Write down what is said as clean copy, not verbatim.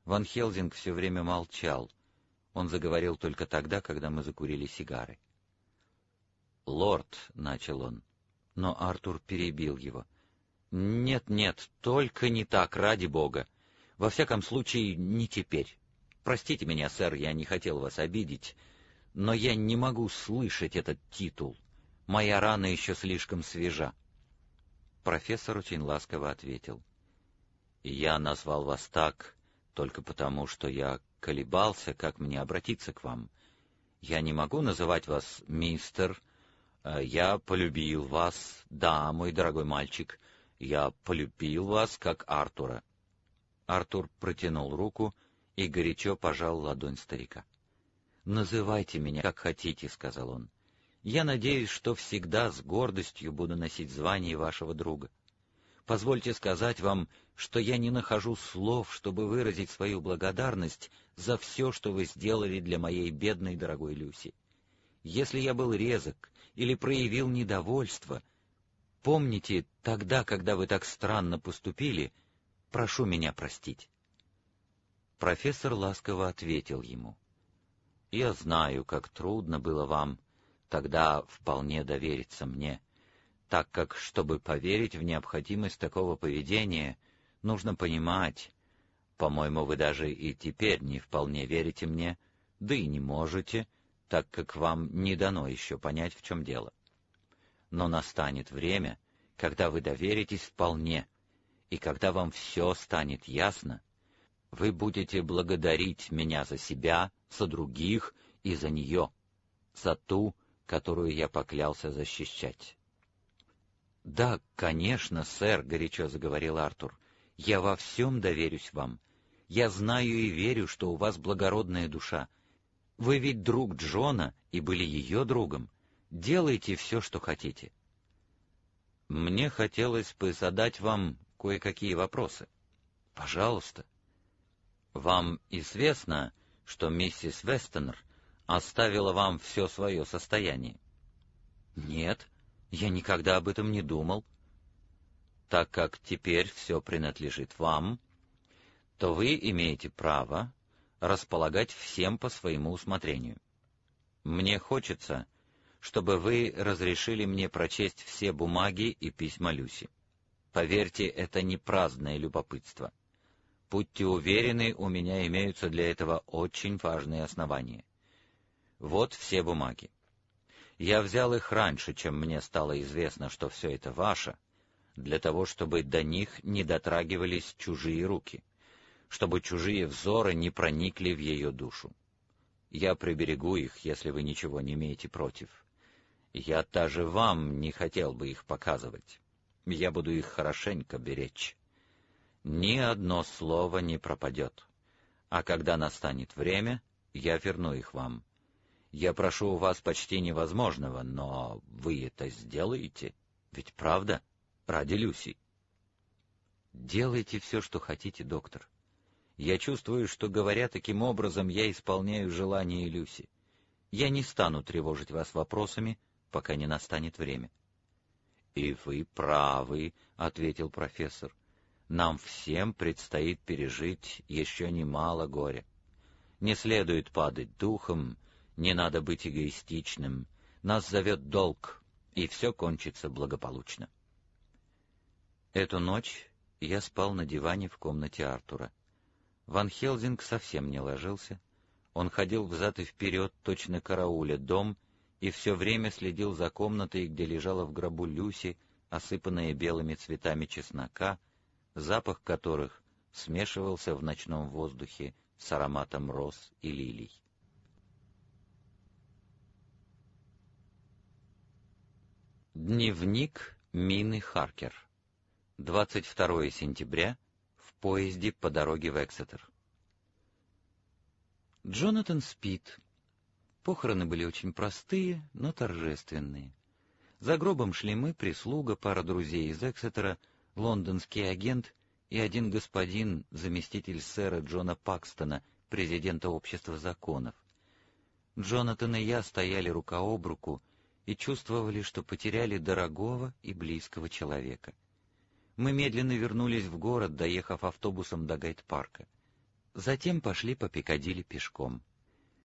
Ван Хелзинг все время молчал. Он заговорил только тогда, когда мы закурили сигары. «Лорд», — начал он, но Артур перебил его. «Нет, нет, только не так, ради бога. Во всяком случае, не теперь. Простите меня, сэр, я не хотел вас обидеть, но я не могу слышать этот титул. Моя рана еще слишком свежа». Профессор очень ласково ответил. «Я назвал вас так только потому, что я колебался, как мне обратиться к вам. Я не могу называть вас мистер. Я полюбил вас, да, мой дорогой мальчик, я полюбил вас, как Артура». Артур протянул руку и горячо пожал ладонь старика. «Называйте меня, как хотите», — сказал он. «Я надеюсь, что всегда с гордостью буду носить звание вашего друга. Позвольте сказать вам, что я не нахожу слов, чтобы выразить свою благодарность за все, что вы сделали для моей бедной дорогой Люси. Если я был резок или проявил недовольство, помните, тогда, когда вы так странно поступили, прошу меня простить». Профессор ласково ответил ему. «Я знаю, как трудно было вам тогда вполне довериться мне, так как, чтобы поверить в необходимость такого поведения, нужно понимать, по-моему, вы даже и теперь не вполне верите мне, да и не можете, так как вам не дано еще понять, в чем дело. Но настанет время, когда вы доверитесь вполне, и когда вам все станет ясно, вы будете благодарить меня за себя, за других и за нее, за ту, которую я поклялся защищать». «Да, конечно, сэр», — горячо заговорил Артур, — «я во всем доверюсь вам. Я знаю и верю, что у вас благородная душа. Вы ведь друг Джона и были ее другом. Делайте все, что хотите». «Мне хотелось бы задать вам кое-какие вопросы». «Пожалуйста». «Вам известно, что миссис Вестонер оставила вам все свое состояние?» «Нет, я никогда об этом не думал». «Так как теперь все принадлежит вам, то вы имеете право располагать всем по своему усмотрению. Мне хочется, чтобы вы разрешили мне прочесть все бумаги и письма Люси. Поверьте, это не праздное любопытство. Будьте уверены, у меня имеются для этого очень важные основания. Вот все бумаги. Я взял их раньше, чем мне стало известно, что все это ваше, для того, чтобы до них не дотрагивались чужие руки, чтобы чужие взоры не проникли в ее душу. Я приберегу их, если вы ничего не имеете против. Я даже вам не хотел бы их показывать. Я буду их хорошенько беречь. Ни одно слово не пропадет, а когда настанет время, я верну их вам. Я прошу у вас почти невозможного, но вы это сделаете, ведь правда, ради Люси». «Делайте все, что хотите, доктор. Я чувствую, что, говоря таким образом, я исполняю желание Люси. Я не стану тревожить вас вопросами, пока не настанет время». «И вы правы», — ответил профессор. «Нам всем предстоит пережить еще немало горя. Не следует падать духом, не надо быть эгоистичным. Нас зовет долг, и все кончится благополучно». Эту ночь я спал на диване в комнате Артура. Ван Хелзинг совсем не ложился. Он ходил взад и вперед, точно карауля дом, и все время следил за комнатой, где лежала в гробу Люси, осыпанная белыми цветами чеснока, запах которых смешивался в ночном воздухе с ароматом роз и лилий. Дневник Мины Харкер. 22 сентября. В поезде по дороге в Эксетер. Джонатан спит. Похороны были очень простые, но торжественные. За гробом шли мы, прислуга, пара друзей из Эксетера, лондонский агент и один господин, заместитель сэра Джона Пакстона, президента Общества законов. Джонатан и я стояли рука об руку и чувствовали, что потеряли дорогого и близкого человека. Мы медленно вернулись в город, доехав автобусом до Гайд-парка. Затем пошли по Пикадилли пешком.